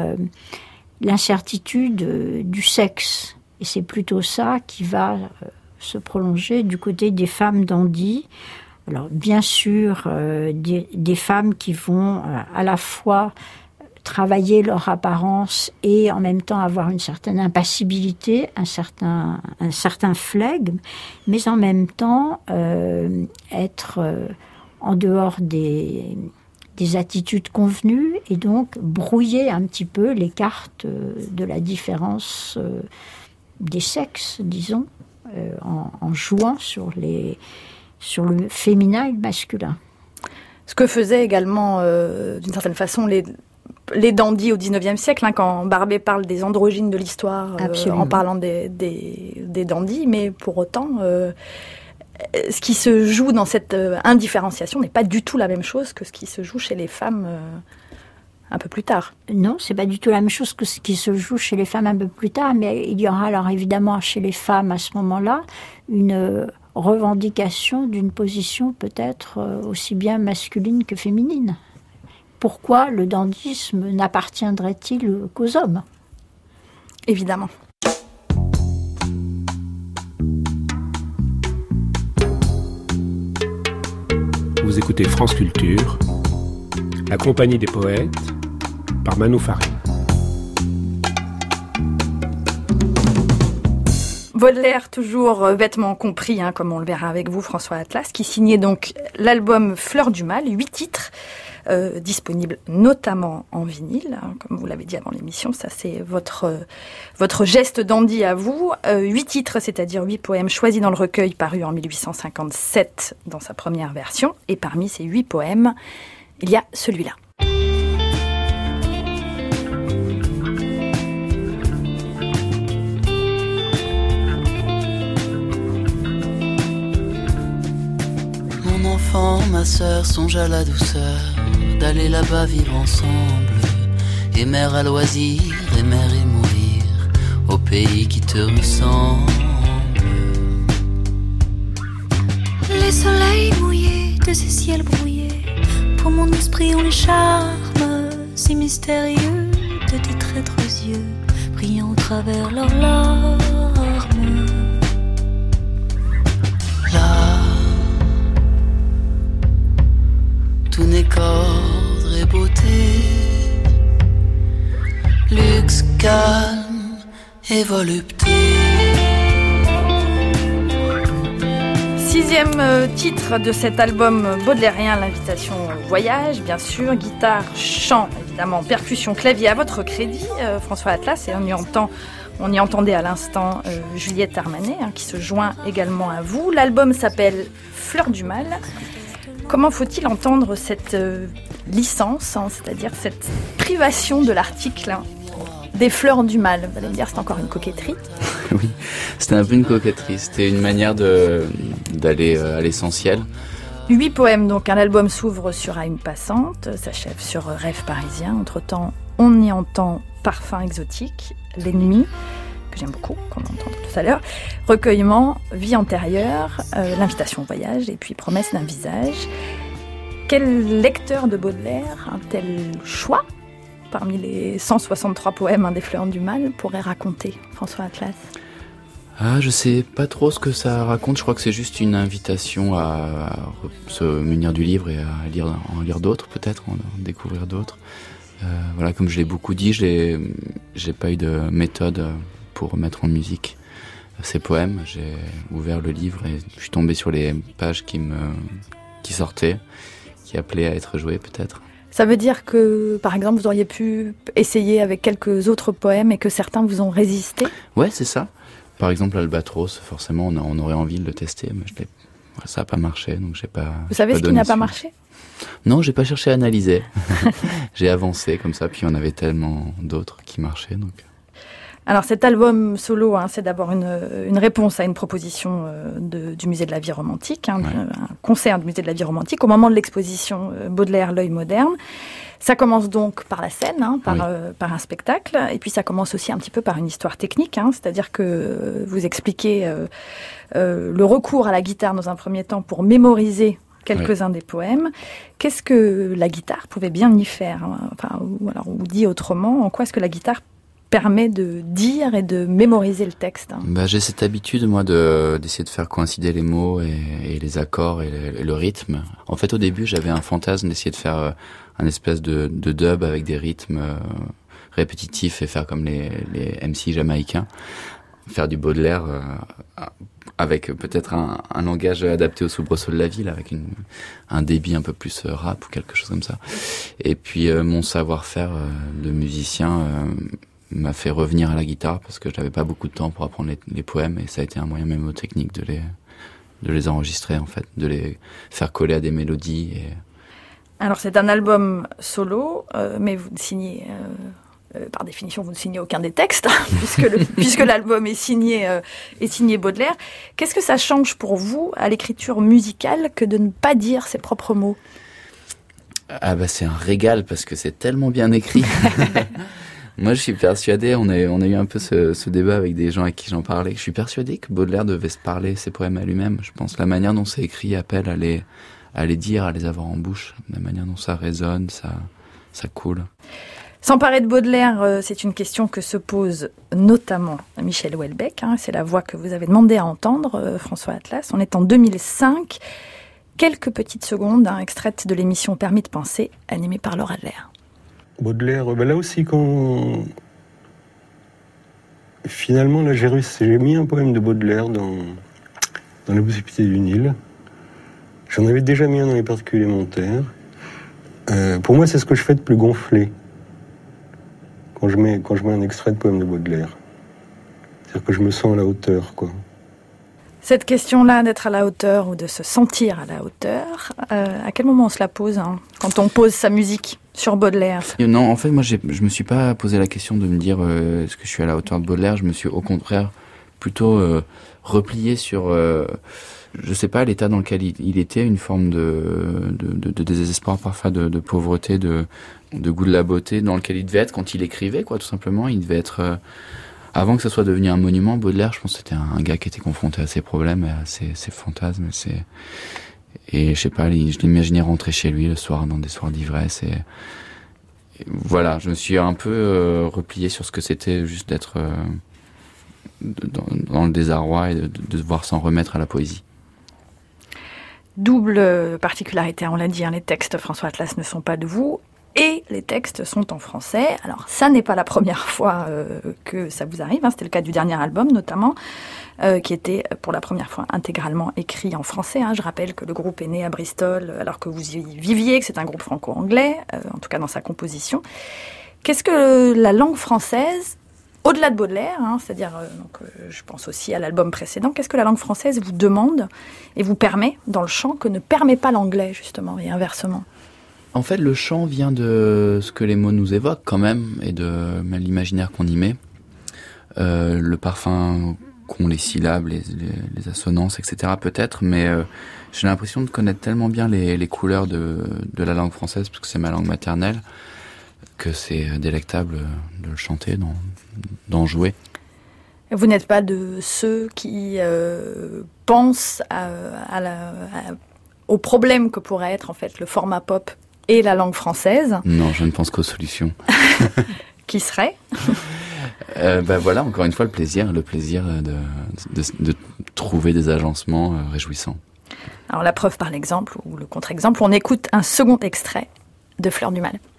l'incertitude du sexe. Et c'est plutôt ça qui va se prolonger du côté des femmes dandy. Alors, bien sûr, des femmes qui vont à la fois travailler leur apparence et en même temps avoir une certaine impassibilité, un certain flegme, mais en même temps être en dehors des attitudes convenues et donc brouiller un petit peu les cartes de la différence des sexes, disons, en jouant sur le féminin et le masculin. Ce que faisaient également, d'une certaine façon, les dandys au XIXe siècle, quand Barbey parle des androgynes de l'histoire en parlant des dandys, mais pour autant, ce qui se joue dans cette indifférenciation n'est pas du tout la même chose que ce qui se joue chez les femmes un peu plus tard. Non, c'est pas du tout la même chose que ce qui se joue chez les femmes un peu plus tard, mais il y aura alors évidemment chez les femmes à ce moment-là une revendication d'une position peut-être aussi bien masculine que féminine. Pourquoi le dandysme n'appartiendrait-il qu'aux hommes ? Évidemment. Vous écoutez France Culture, la compagnie des poètes, par Manou Farine. Baudelaire, toujours bêtement compris, comme on le verra avec vous, François Atlas, qui signait donc l'album Fleurs du Mal, 8 titres, disponibles notamment en vinyle, comme vous l'avez dit avant l'émission, ça c'est votre geste dandy à vous. 8 titres, c'est-à-dire 8 poèmes choisis dans le recueil paru en 1857 dans sa première version, et parmi ces 8 poèmes, il y a celui-là. Mon enfant, ma sœur, songe à la douceur d'aller là-bas vivre ensemble et mère à loisir, et mère et mourir, au pays qui te ressemble. Les soleils mouillés de ces ciels brouillés, pour mon esprit ont les charmes si mystérieux de tes traîtres yeux, brillant au travers leurs larmes. Là, tout n'est qu'ordre et beauté, luxe, calme et volupté. Sixième titre de cet album baudelairien, l'invitation au voyage, bien sûr, guitare, chant, évidemment, percussion, clavier à votre crédit, François Atlas, et on y entendait à l'instant Juliette Armanet, qui se joint également à vous. L'album s'appelle Fleurs du Mal. Comment faut-il entendre cette licence, c'est-à-dire cette privation de l'article des Fleurs du Mal? Vous allez me dire, c'est encore une coquetterie. Oui, c'était un peu une coquetterie. C'était une manière d'aller à l'essentiel. 8 poèmes, donc un album s'ouvre sur À une passante, s'achève sur Rêve parisien. Entre-temps, on y entend Parfum exotique, L'ennemi, que j'aime beaucoup, qu'on entend tout à l'heure, Recueillement, Vie antérieure, L'invitation au voyage, et puis Promesse d'un visage. Quel lecteur de Baudelaire un tel choix parmi les 163 poèmes des Fleurs du Mal pourrait raconter, François Atlas? Je sais pas trop ce que ça raconte. Je crois que c'est juste une invitation à se munir du livre et à en lire d'autres, peut-être, en découvrir d'autres. Voilà, comme je l'ai beaucoup dit, j'ai pas eu de méthode pour mettre en musique ces poèmes. J'ai ouvert le livre et je suis tombé sur les pages qui sortaient, qui appelaient à être jouées, peut-être. Ça veut dire que, par exemple, vous auriez pu essayer avec quelques autres poèmes et que certains vous ont résisté? Ouais, c'est ça. Par exemple, Albatros, forcément, on aurait envie de le tester, mais ça n'a pas marché, donc j'ai pas. Vous savez ce qui n'a pas marché? Non, j'ai pas cherché à analyser. J'ai avancé comme ça, puis il y en avait tellement d'autres qui marchaient, donc. Alors cet album solo, c'est d'abord une réponse à une proposition du Musée de la Vie Romantique, un concert du Musée de la Vie Romantique au moment de l'exposition Baudelaire, l'œil moderne. Ça commence donc par la scène, par un spectacle, et puis ça commence aussi un petit peu par une histoire technique, c'est-à-dire que vous expliquez le recours à la guitare dans un premier temps pour mémoriser quelques-uns des poèmes. Qu'est-ce que la guitare pouvait bien y faire? Ou dit autrement, en quoi est-ce que la guitare permet de dire et de mémoriser le texte? J'ai cette habitude, moi, d'essayer de faire coïncider les mots et les accords et le rythme. En fait, au début, j'avais un fantasme d'essayer de faire un espèce de dub avec des rythmes répétitifs et faire comme les MC jamaïcains. Faire du Baudelaire avec peut-être un langage adapté au soubresaut de la ville, avec un débit un peu plus rap ou quelque chose comme ça. Et puis, mon savoir-faire de musicien m'a fait revenir à la guitare parce que j'avais pas beaucoup de temps pour apprendre les poèmes et ça a été un moyen mémotechnique de les enregistrer, en fait, de les faire coller à des mélodies. Alors c'est un album solo, mais vous ne signez, par définition, vous ne signez aucun des textes, puisque l'album est signé Baudelaire. Qu'est-ce que ça change pour vous à l'écriture musicale que de ne pas dire ses propres mots? C'est un régal parce que c'est tellement bien écrit. Moi, je suis persuadé, on a eu un peu ce débat avec des gens à qui j'en parlais. Je suis persuadé que Baudelaire devait se parler ses poèmes à lui-même. Je pense que la manière dont c'est écrit appelle à les dire, à les avoir en bouche. La manière dont ça résonne, ça coule. S'emparer de Baudelaire, c'est une question que se pose notamment Michel Houellebecq. C'est la voix que vous avez demandé à entendre, François Atlas. On est en 2005. Quelques petites secondes, extraites de l'émission Permis de penser, animée par Laura Adler. Baudelaire, là aussi, finalement, là, j'ai mis un poème de Baudelaire dans La possibilité du Nil. J'en avais déjà mis un dans Les particules élémentaires. Pour moi, c'est ce que je fais de plus gonflé quand je mets un extrait de poème de Baudelaire. C'est-à-dire que je me sens à la hauteur, quoi. Cette question-là d'être à la hauteur ou de se sentir à la hauteur, à quel moment on se la pose quand on pose sa musique sur Baudelaire? Non, en fait, moi, je me suis pas posé la question de me dire est-ce que je suis à la hauteur de Baudelaire. Je me suis au contraire plutôt replié sur, je sais pas, l'état dans lequel il était, une forme de désespoir parfois, de pauvreté, de goût de la beauté dans lequel il devait être quand il écrivait, quoi, tout simplement. Il devait être, avant que ça soit devenu un monument, Baudelaire, je pense que c'était un gars qui était confronté à ses problèmes, à ses fantasmes, et je sais pas, je l'imaginais rentrer chez lui le soir dans des soirs d'ivresse, et voilà, je me suis un peu replié sur ce que c'était juste d'être dans le désarroi et de devoir s'en remettre à la poésie. Double particularité, on l'a dit, les textes François Atlas ne sont pas de vous, et les textes sont en français. Alors ça n'est pas la première fois que ça vous arrive, c'était le cas du dernier album notamment, qui était pour la première fois intégralement écrit en français. Je rappelle que le groupe est né à Bristol alors que vous y viviez, que c'est un groupe franco-anglais, en tout cas dans sa composition. Qu'est-ce que la langue française, au-delà de Baudelaire, c'est-à-dire, je pense aussi à l'album précédent, qu'est-ce que la langue française vous demande et vous permet dans le chant que ne permet pas l'anglais, justement, et inversement? En fait, le chant vient de ce que les mots nous évoquent quand même, et de l'imaginaire qu'on y met. Le parfum qu'ont les syllabes, les assonances, etc. peut-être, mais j'ai l'impression de connaître tellement bien les couleurs de la langue française, parce que c'est ma langue maternelle, que c'est délectable de le chanter, d'en jouer. Vous n'êtes pas de ceux qui pensent au problème que pourrait être en fait le format pop et la langue française? Non, je ne pense qu'aux solutions. Qui serait voilà, encore une fois, le plaisir de trouver des agencements réjouissants. Alors la preuve par l'exemple, ou le contre-exemple, on écoute un second extrait de Fleurs du Mal.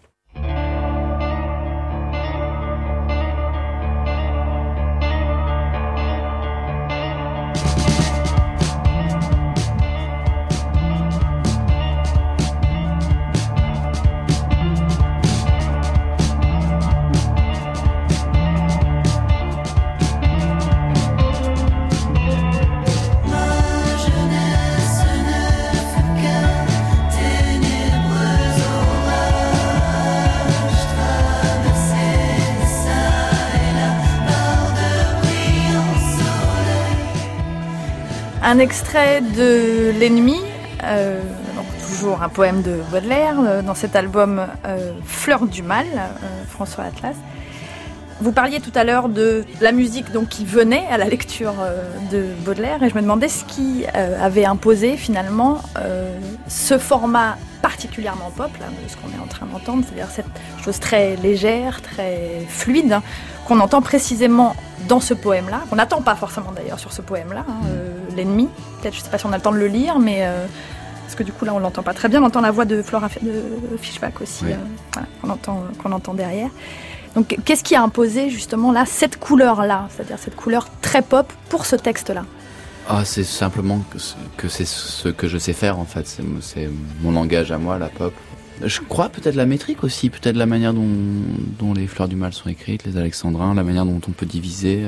Un extrait de L'Ennemi, donc toujours un poème de Baudelaire, dans cet album Fleurs du Mal, François Atlas. Vous parliez tout à l'heure de la musique donc, qui venait à la lecture de Baudelaire, et je me demandais ce qui avait imposé finalement ce format particulièrement pop, là, de ce qu'on est en train d'entendre, c'est-à-dire cette chose très légère, très fluide, qu'on entend précisément dans ce poème-là, qu'on n'attend pas forcément d'ailleurs sur ce poème-là, L'Ennemi. Peut-être, je ne sais pas si on a le temps de le lire, mais parce que du coup là on l'entend pas très bien, on entend la voix de Flora de Fischbach aussi, oui. Qu'on entend derrière. Donc qu'est-ce qui a imposé justement là cette couleur-là, c'est-à-dire cette couleur très pop pour ce texte-là? C'est simplement que c'est ce que je sais faire en fait, c'est mon langage à moi, la pop. Je crois peut-être la métrique aussi, peut-être la manière dont les Fleurs du Mal sont écrites, les alexandrins, la manière dont on peut diviser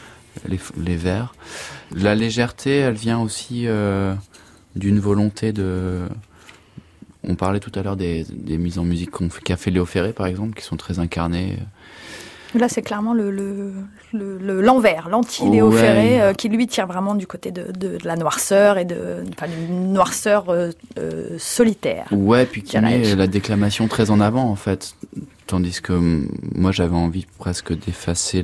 les vers. La légèreté, elle vient aussi d'une volonté de... On parlait tout à l'heure des mises en musique qu'a fait Léo Ferré, par exemple, qui sont très incarnées. Là, c'est clairement l'envers, l'anti-Léo Ferré, qui lui tire vraiment du côté de la noirceur et d'une noirceur solitaire. Ouais, puis qui met la déclamation très en avant, en fait. Tandis que moi, j'avais envie presque d'effacer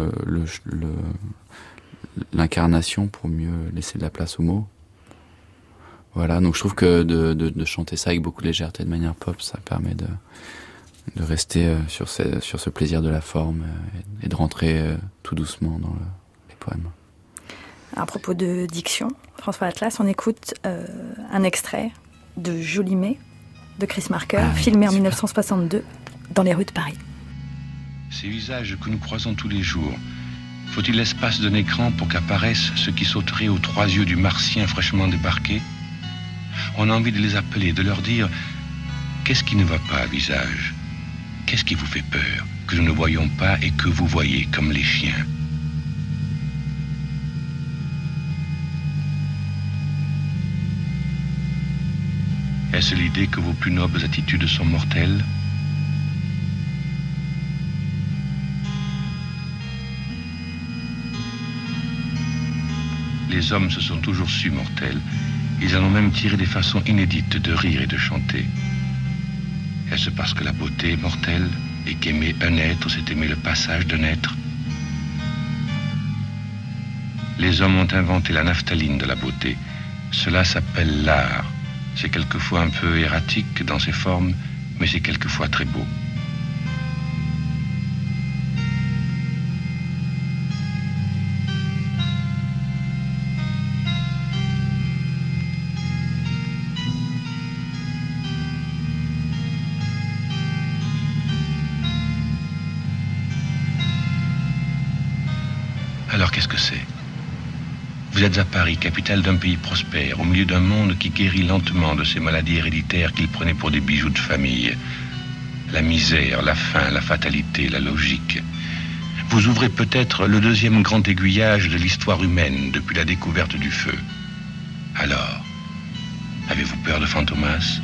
l'incarnation pour mieux laisser de la place aux mots. Voilà, donc je trouve que de chanter ça avec beaucoup de légèreté, de manière pop, ça permet de rester sur ce plaisir de la forme et de rentrer tout doucement dans les poèmes. À propos de diction, François Atlas, on écoute un extrait de Jolimet de Chris Marker, filmé en 1962 dans les rues de Paris. Ces visages que nous croisons tous les jours, faut-il l'espace d'un écran pour qu'apparaissent ce qui sauterait aux trois yeux du martien fraîchement débarqué? On a envie de les appeler, de leur dire « Qu'est-ce qui ne va pas, visage? Qu'est-ce qui vous fait peur, que nous ne voyons pas et que vous voyez comme les chiens ?» Est-ce l'idée que vos plus nobles attitudes sont mortelles? les hommes se sont toujours su mortels. Ils en ont même tiré des façons inédites de rire et de chanter. Est-ce parce que la beauté est mortelle et qu'aimer un être, c'est aimer le passage d'un être? Les hommes ont inventé la naphtaline de la beauté. Cela s'appelle l'art. C'est quelquefois un peu erratique dans ses formes, mais c'est quelquefois très beau. Alors qu'est-ce que c'est? Vous êtes à Paris, capitale d'un pays prospère, au milieu d'un monde qui guérit lentement de ces maladies héréditaires qu'il prenait pour des bijoux de famille. La misère, la faim, la fatalité, la logique. Vous ouvrez peut-être le deuxième grand aiguillage de l'histoire humaine depuis la découverte du feu. Alors, avez-vous peur de Fantomas?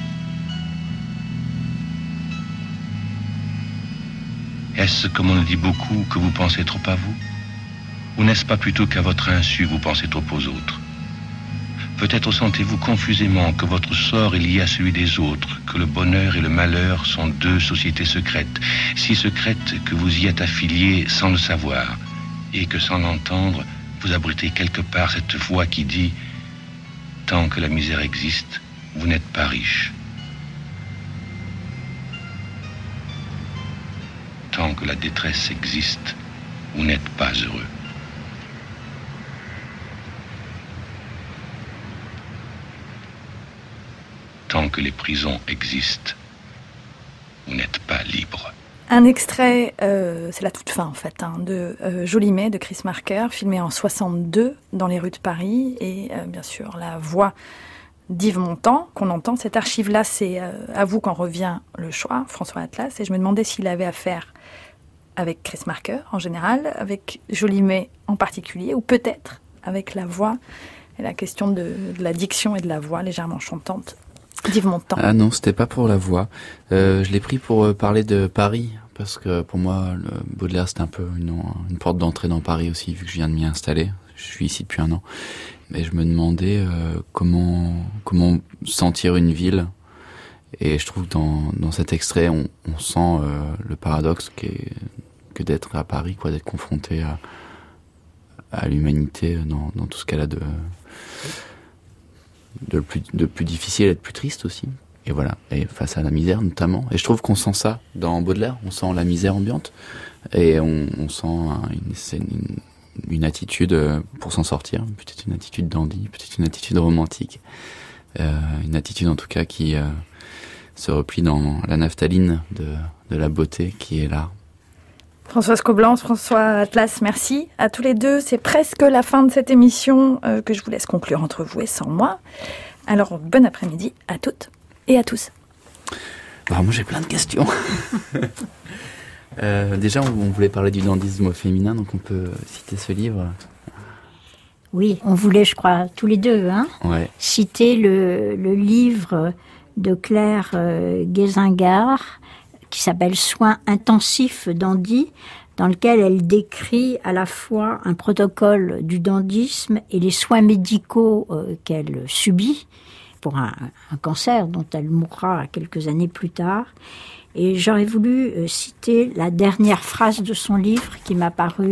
Est-ce, comme on le dit beaucoup, que vous pensez trop à vous? Ou n'est-ce pas plutôt qu'à votre insu vous pensez trop aux autres? Peut-être sentez-vous confusément que votre sort est lié à celui des autres, que le bonheur et le malheur sont deux sociétés secrètes, si secrètes que vous y êtes affiliés sans le savoir, et que sans l'entendre, vous abritez quelque part cette voix qui dit « Tant que la misère existe, vous n'êtes pas riche. Tant que la détresse existe, vous n'êtes pas heureux. » Tant que les prisons existent, vous n'êtes pas libre. Un extrait, c'est la toute fin en fait, de Jolimet de Chris Marker, filmé en 62 dans les rues de Paris, et bien sûr la voix d'Yves Montand qu'on entend. Cette archive-là, c'est à vous qu'en revient le choix, François Atlas, et je me demandais s'il avait affaire avec Chris Marker en général, avec Jolimet en particulier, ou peut-être avec la voix et la question de la diction et de la voix légèrement chantante d'Yves Montand. Ah non, c'était pas pour la voix. Je l'ai pris pour parler de Paris, parce que pour moi, le Baudelaire, c'était un peu une porte d'entrée dans Paris aussi, vu que je viens de m'y installer. Je suis ici depuis 1 an. Et je me demandais comment sentir une ville. Et je trouve que dans cet extrait, on sent le paradoxe que d'être à Paris, quoi, d'être confronté à l'humanité dans tout ce qu'elle a de plus difficile et de plus triste aussi. Et voilà, et face à la misère notamment. Et je trouve qu'on sent ça dans Baudelaire, on sent la misère ambiante, et on sent une attitude pour s'en sortir, peut-être une attitude dandy, peut-être une attitude romantique, une attitude en tout cas qui se replie dans la naphtaline de la beauté qui est l'art. Françoise Coblence, François Atlas, merci à tous les deux. C'est presque la fin de cette émission que je vous laisse conclure entre vous et sans moi. Alors, bon après-midi à toutes et à tous. Moi, j'ai plein de questions. Déjà, on voulait parler du dandysme au féminin, donc on peut citer ce livre. Oui, on voulait, je crois, tous les deux, ouais. Citer le livre de Claire Guésingard, qui s'appelle « Soins intensifs dandy », dans lequel elle décrit à la fois un protocole du dandysme et les soins médicaux qu'elle subit pour un cancer dont elle mourra quelques années plus tard. Et j'aurais voulu citer la dernière phrase de son livre qui m'a paru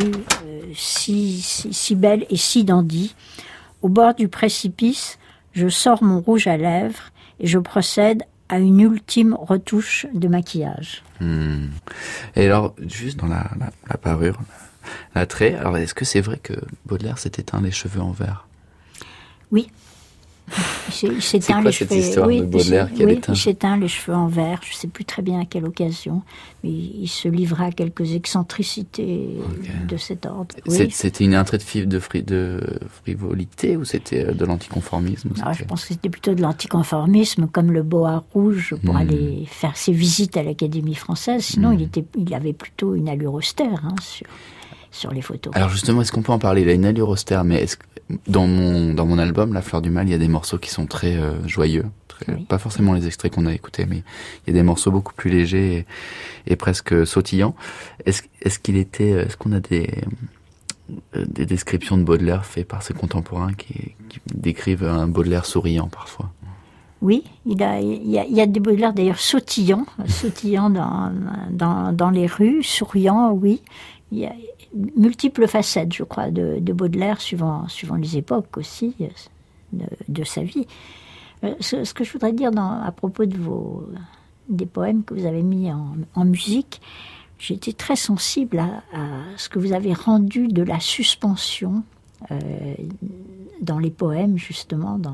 si belle et si dandy. « Au bord du précipice, je sors mon rouge à lèvres et je procède à une ultime retouche de maquillage. » Et alors, juste dans la parure, l'attrait, alors est-ce que c'est vrai que Baudelaire s'est éteint les cheveux en vert? Oui. Il s'éteint les cheveux. Cette histoire de Baudelaire qui il s'éteint les cheveux en vert. Je ne sais plus très bien à quelle occasion, mais il se livra à quelques excentricités de cet ordre. Oui. C'était un trait de frivolité ou c'était de l'anticonformisme? Je pense que c'était plutôt de l'anticonformisme, comme le boa rouge pour aller faire ses visites à l'Académie française. Sinon, il avait plutôt une allure austère sur les photos. Alors justement, est-ce qu'on peut en parler? Il a une allure austère, mais est-ce que dans mon album, La Fleur du Mal, il y a des morceaux qui sont très joyeux, pas forcément les extraits qu'on a écoutés, mais il y a des morceaux beaucoup plus légers et presque sautillants. Est-ce qu'on a des descriptions de Baudelaire faites par ses contemporains qui décrivent un Baudelaire souriant parfois. Oui, il y a des Baudelaire d'ailleurs sautillant dans les rues, souriant, oui. Il y a multiples facettes, je crois, de Baudelaire, suivant les époques aussi de sa vie. Ce que je voudrais dire à propos des poèmes que vous avez mis en musique, j'ai été très sensible à ce que vous avez rendu de la suspension dans les poèmes, justement, dans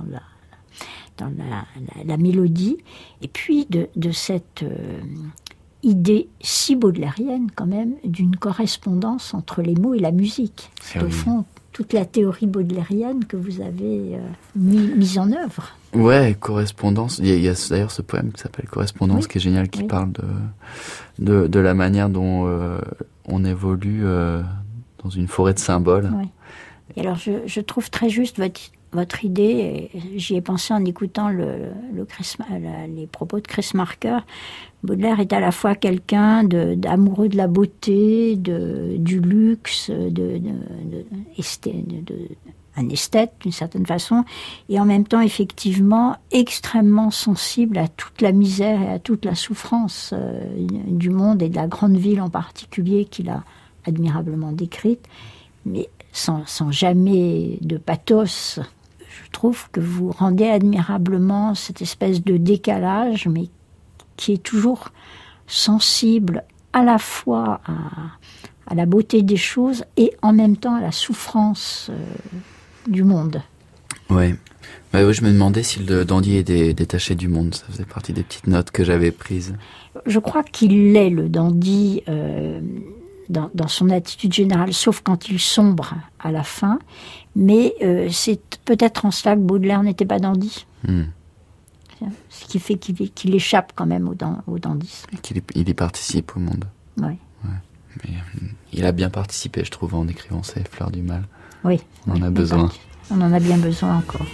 la mélodie, et puis de cette idée si baudelairienne, quand même, d'une correspondance entre les mots et la musique. C'est au fond toute la théorie baudelairienne que vous avez mise en œuvre. Ouais, correspondance. Il y a d'ailleurs ce poème qui s'appelle Correspondance, qui est génial, qui parle de la manière dont on évolue dans une forêt de symboles. Oui. Et alors, je trouve très juste votre idée, et j'y ai pensé en écoutant les propos de Chris Marker. Baudelaire est à la fois quelqu'un d'amoureux de la beauté, du luxe, un esthète d'une certaine façon, et en même temps effectivement extrêmement sensible à toute la misère et à toute la souffrance du monde et de la grande ville en particulier qu'il a admirablement décrite, mais sans jamais de pathos. Je trouve que vous rendez admirablement cette espèce de décalage, mais qui est toujours sensible à la fois à la beauté des choses et en même temps à la souffrance du monde. Oui. Oui, je me demandais si le dandy est détaché du monde. Ça faisait partie des petites notes que j'avais prises. Je crois qu'il l'est, le dandy, dans son attitude générale, sauf quand il sombre à la fin. Mais c'est peut-être en cela que Baudelaire n'était pas dandy. Ce qui fait qu'il échappe quand même au dandysme. Il y participe au monde. Oui. Ouais. Mais, il a bien participé, je trouve, en écrivant ses Fleurs du Mal. Oui. On en a besoin. On en a bien besoin encore.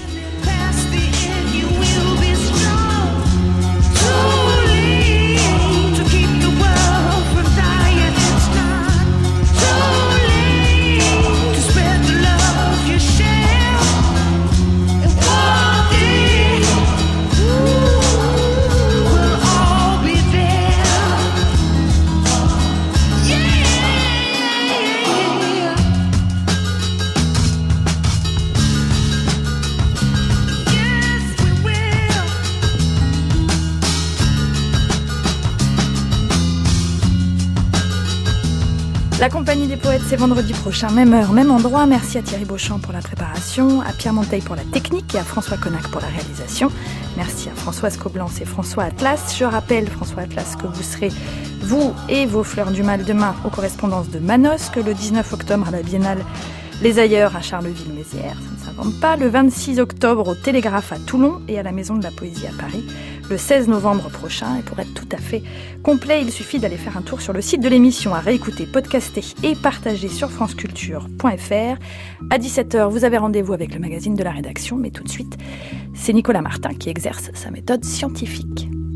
La Compagnie des Poètes, c'est vendredi prochain, même heure, même endroit. Merci à Thierry Beauchamp pour la préparation, à Pierre Monteil pour la technique et à François Connac pour la réalisation. Merci à Françoise Coblence et François Atlas. Je rappelle, François Atlas, que vous serez, vous et vos Fleurs du Mal, demain aux correspondances de Manosque, le 19 octobre à la Biennale Les Ailleurs à Charleville-Mézières, ça ne s'invente pas, le 26 octobre au Télégraphe à Toulon et à la Maison de la Poésie à Paris, le 16 novembre prochain. Et pour être tout à fait complet, il suffit d'aller faire un tour sur le site de l'émission, à réécouter, podcaster et partager sur franceculture.fr. À 17h, vous avez rendez-vous avec le magazine de la rédaction, mais tout de suite, c'est Nicolas Martin qui exerce sa méthode scientifique.